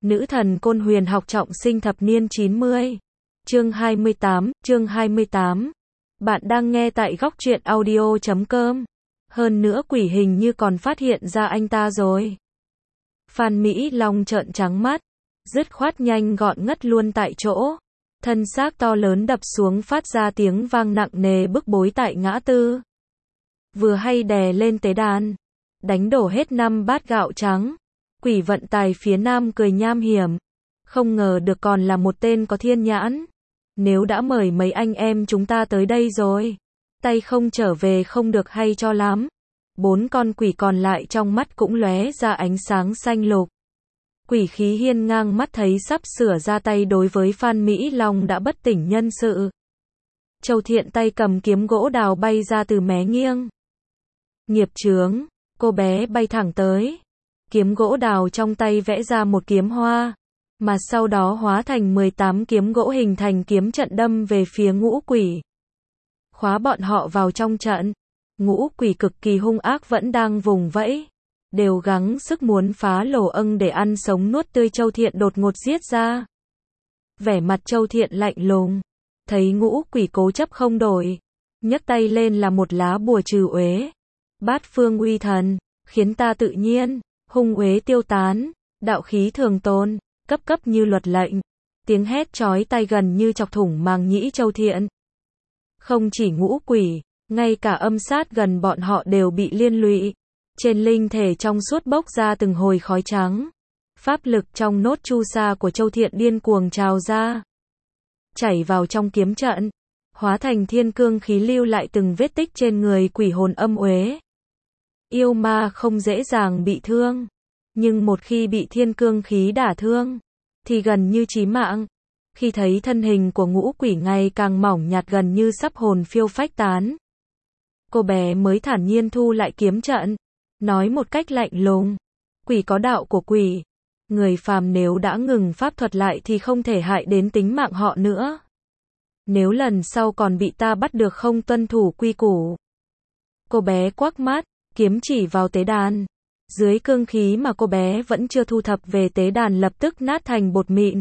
Nữ thần Côn Huyền học trọng sinh thập niên 90. Chương 28. Bạn đang nghe tại góc truyện audio.com. Hơn nữa quỷ hình như còn phát hiện ra anh ta rồi. Phan Mỹ Long trợn trắng mắt, dứt khoát nhanh gọn ngất luôn tại chỗ. Thân xác to lớn đập xuống phát ra tiếng vang nặng nề bức bối tại ngã tư. Vừa hay đè lên tế đàn, đánh đổ hết 5 bát gạo trắng. Quỷ vận tài phía nam cười nham hiểm, không ngờ được còn là một tên có thiên nhãn. Nếu đã mời mấy anh em chúng ta tới đây rồi, tay không trở về không được hay cho lắm. 4 con quỷ còn lại trong mắt cũng lóe ra ánh sáng xanh lục. Quỷ khí hiên ngang mắt thấy sắp sửa ra tay đối với Phan Mỹ Long đã bất tỉnh nhân sự. Châu Thiện tay cầm kiếm gỗ đào bay ra từ mé nghiêng. Nghiệp chướng, cô bé bay thẳng tới. Kiếm gỗ đào trong tay vẽ ra một kiếm hoa, mà sau đó hóa thành 18 kiếm gỗ hình thành kiếm trận đâm về phía ngũ quỷ. Khóa bọn họ vào trong trận. Ngũ quỷ cực kỳ hung ác vẫn đang vùng vẫy, đều gắng sức muốn phá lỗ âng để ăn sống nuốt tươi. Châu Thiện đột ngột giết ra. Vẻ mặt Châu Thiện lạnh lùng, thấy ngũ quỷ cố chấp không đổi, nhấc tay lên là một lá bùa trừ uế. Bát phương uy thần, khiến ta tự nhiên, hung uế tiêu tán, đạo khí thường tồn, cấp cấp như luật lệnh. Tiếng hét chói tai gần như chọc thủng màng nhĩ Châu Thiện. Không chỉ ngũ quỷ, ngay cả âm sát gần bọn họ đều bị liên lụy. Trên linh thể trong suốt bốc ra từng hồi khói trắng. Pháp lực trong nốt chu sa của Châu Thiện điên cuồng trào ra, chảy vào trong kiếm trận, hóa thành thiên cương khí lưu lại từng vết tích trên người quỷ hồn âm uế. Yêu ma không dễ dàng bị thương, nhưng một khi bị thiên cương khí đả thương, thì gần như chí mạng. Khi thấy thân hình của ngũ quỷ ngày càng mỏng nhạt gần như sắp hồn phiêu phách tán, cô bé mới thản nhiên thu lại kiếm trận, nói một cách lạnh lùng: quỷ có đạo của quỷ, người phàm nếu đã ngừng pháp thuật lại thì không thể hại đến tính mạng họ nữa. Nếu lần sau còn bị ta bắt được không tuân thủ quy củ. Cô bé quắc mắt, kiếm chỉ vào tế đàn. Dưới cương khí mà cô bé vẫn chưa thu thập về, tế đàn lập tức nát thành bột mịn.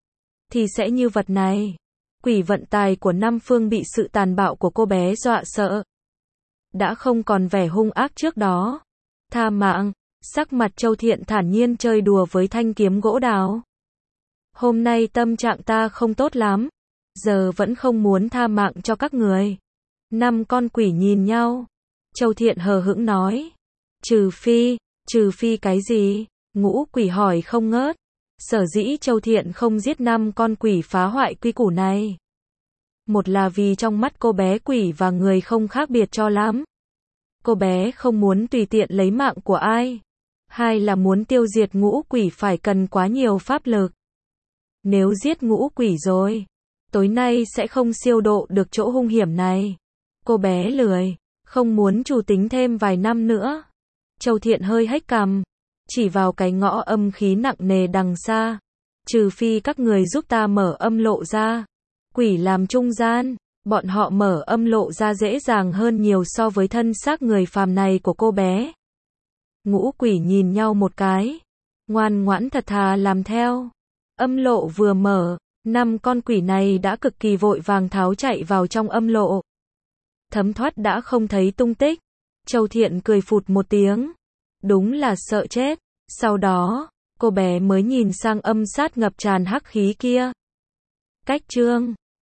Thì sẽ như vật này. Quỷ vận tài của Nam Phương bị sự tàn bạo của cô bé dọa sợ, đã không còn vẻ hung ác trước đó. Tha mạng. Sắc mặt Châu Thiện thản nhiên chơi đùa với thanh kiếm gỗ đào. Hôm nay tâm trạng ta không tốt lắm, giờ vẫn không muốn tha mạng cho các người. 5 con quỷ nhìn nhau. Châu Thiện hờ hững nói: trừ phi cái gì? Ngũ quỷ hỏi không ngớt. Sở dĩ Châu Thiện không giết 5 con quỷ phá hoại quy củ này, một là vì trong mắt cô bé quỷ và người không khác biệt cho lắm. Cô bé không muốn tùy tiện lấy mạng của ai. Hai là muốn tiêu diệt ngũ quỷ phải cần quá nhiều pháp lực. Nếu giết ngũ quỷ rồi, tối nay sẽ không siêu độ được chỗ hung hiểm này. Cô bé lười, không muốn chủ tính thêm vài năm nữa. Châu Thiện hơi hếch cằm, chỉ vào cái ngõ âm khí nặng nề đằng xa. Trừ phi các người giúp ta mở âm lộ ra. Quỷ làm trung gian, bọn họ mở âm lộ ra dễ dàng hơn nhiều so với thân xác người phàm này của cô bé. Ngũ quỷ nhìn nhau một cái, ngoan ngoãn thật thà làm theo. Âm lộ vừa mở, 5 con quỷ này đã cực kỳ vội vàng tháo chạy vào trong âm lộ. Thấm thoát đã không thấy tung tích. Châu Thiện cười phụt một tiếng, đúng là sợ chết. Sau đó, cô bé mới nhìn sang âm sát ngập tràn hắc khí kia. Cách chương